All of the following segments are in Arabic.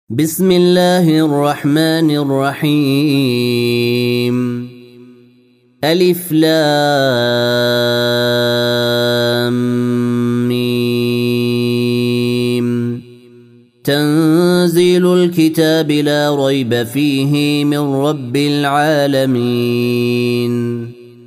بسم الله الرحمن الرحيم. ألف لام ميم. تنزيل الكتاب لا ريب فيه من رب العالمين.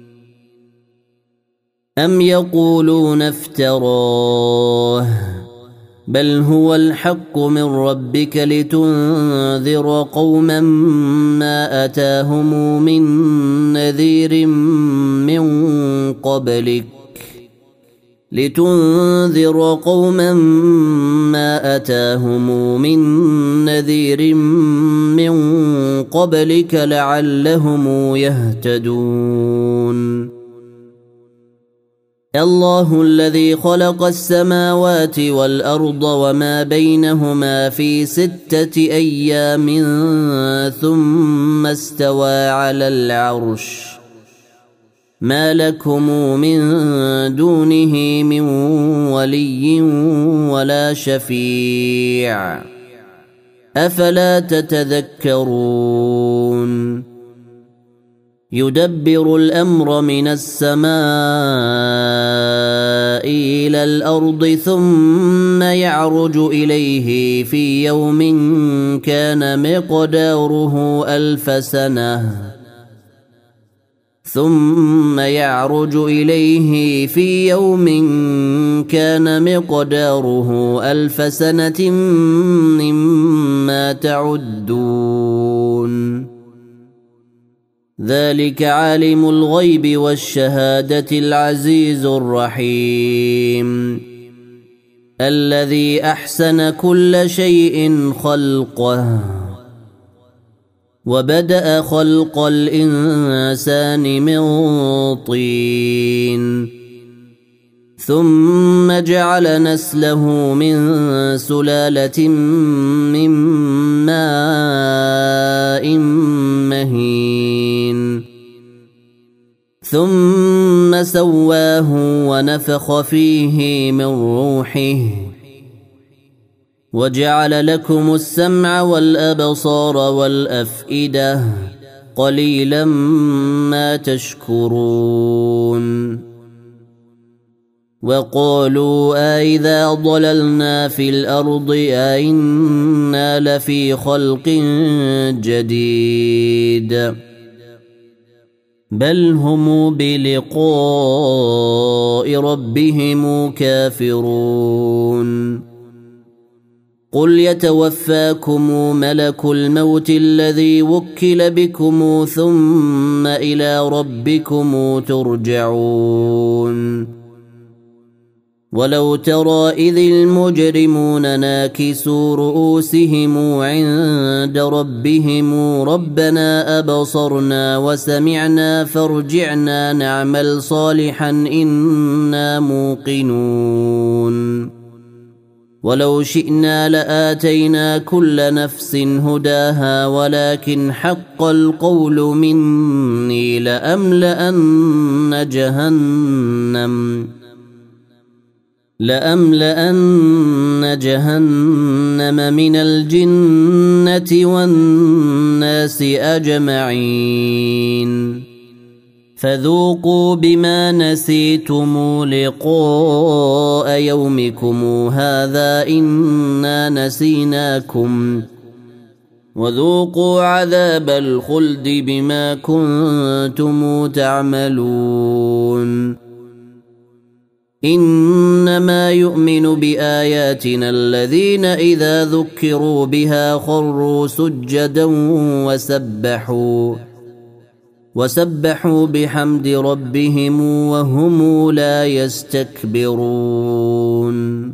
أم يقولون افتراه بل هو الحق من ربك لتنذر قوما ما أتاهم من نذير من قبلك لعلهم يهتدون. الله الذي خلق السماوات والأرض وما بينهما في 6 أيام ثم استوى على العرش ما لكم من دونه من ولي ولا شفيع أفلا تتذكرون. يدبر الأمر من السماء إلى الأرض ثم يعرج إليه في يوم كان مقداره 1000 سنة مما تعدون. ذلك عالم الغيب والشهادة العزيز الرحيم الذي أحسن كل شيء خلقه وبدأ خلق الإنسان من طين ثم جعل نسله من سلالة من ماء مهين ثم سواه ونفخ فيه من روحه وجعل لكم السمع والأبصار والأفئدة قليلا ما تشكرون. وقالوا أإذا ضللنا في الأرض أإنا لفي خلق جديد بل هم بلقاء ربهم كافرون. قل يتوفاكم ملك الموت الذي وكل بكم ثم إلى ربكم ترجعون. ولو ترى إذ المجرمون ناكسوا رؤوسهم عند ربهم ربنا أبصرنا وسمعنا فارجعنا نعمل صالحا إنا موقنون. ولو شئنا لآتينا كل نفس هداها ولكن حق القول مني لأملأن جهنم من الجنة والناس أجمعين. فذوقوا بما نسيتم لقاء يومكم هذا إنا نسيناكم وذوقوا عذاب الخلد بما كنتم تعملون. إنما يؤمن بآياتنا الذين إذا ذكروا بها خروا سجدا وسبحوا بحمد ربهم وهم لا يستكبرون.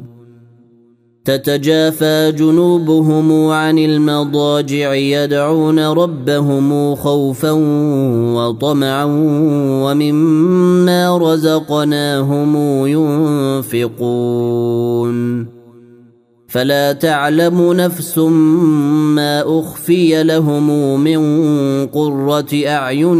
تتجافى جنوبهم عن المضاجع يدعون ربهم خوفا وطمعا ومما رزقناهم ينفقون. فلا تعلم نفس ما أخفي لهم من قرة أعين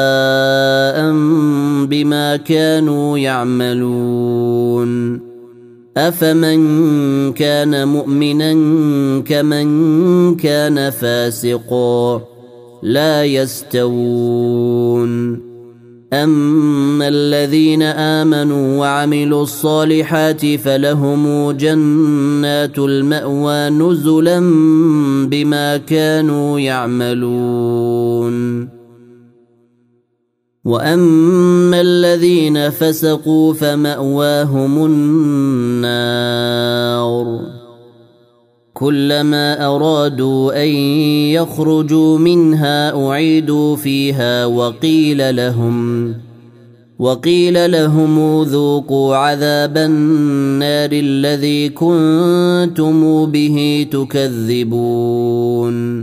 جزاء بما كانوا يعملون. أفمن كان مؤمنا كمن كان فاسقا لا يستوون أما الذين آمنوا وعملوا الصالحات فلهم جنات المأوى نزلا بما كانوا يعملون وأما الذين فسقوا فمأواهم النار كلما أرادوا أن يخرجوا منها أعيدوا فيها وقيل لهم ذوقوا عذاب النار الذي كنتم به تكذبون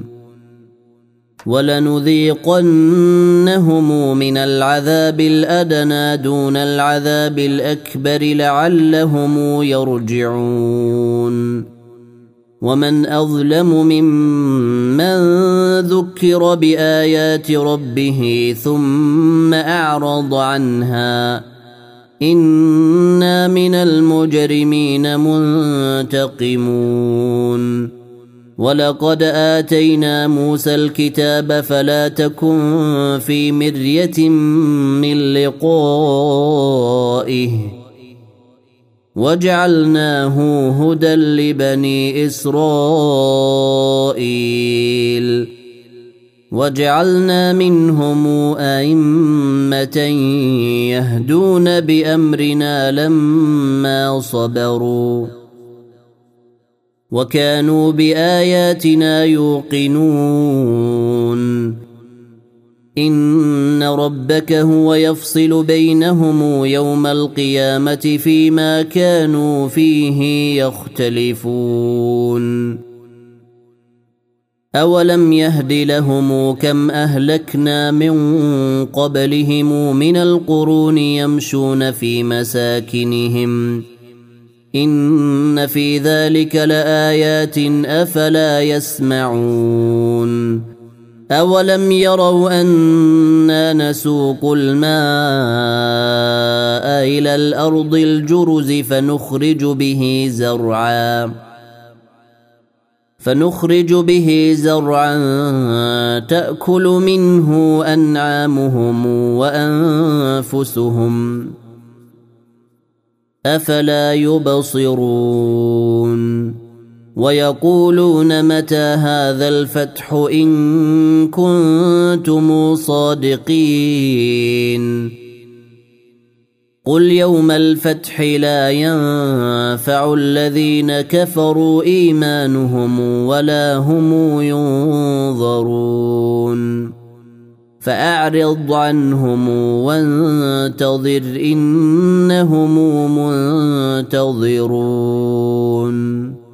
ولنذيقنهم من العذاب الأدنى دون العذاب الأكبر لعلهم يرجعون ومن أظلم ممن ذكر بآيات ربه ثم أعرض عنها إنا من المجرمين منتقمون ولقد آتينا موسى الكتاب فلا تكن في مرية من لقائه وجعلناه هدى لبني إسرائيل وجعلنا منهم أئمة يهدون بأمرنا لما صبروا وكانوا بآياتنا يوقنون إن ربك هو يفصل بينهم يوم القيامة فيما كانوا فيه يختلفون أولم يهد لهم كم أهلكنا من قبلهم من القرون يمشون في مساكنهم إن في ذلك لآيات أفلا يسمعون أولم يروا أنا نسوق الماء إلى الأرض الجرز فنخرج به زرعا تأكل منه أنعامهم وأنفسهم أفلا يبصرون ويقولون متى هذا الفتح إن كنتم صادقين قل يوم الفتح لا ينفع الذين كفروا إيمانهم ولا هم ينظرون فأعرض عنهم وانتظر إنهم منتظرون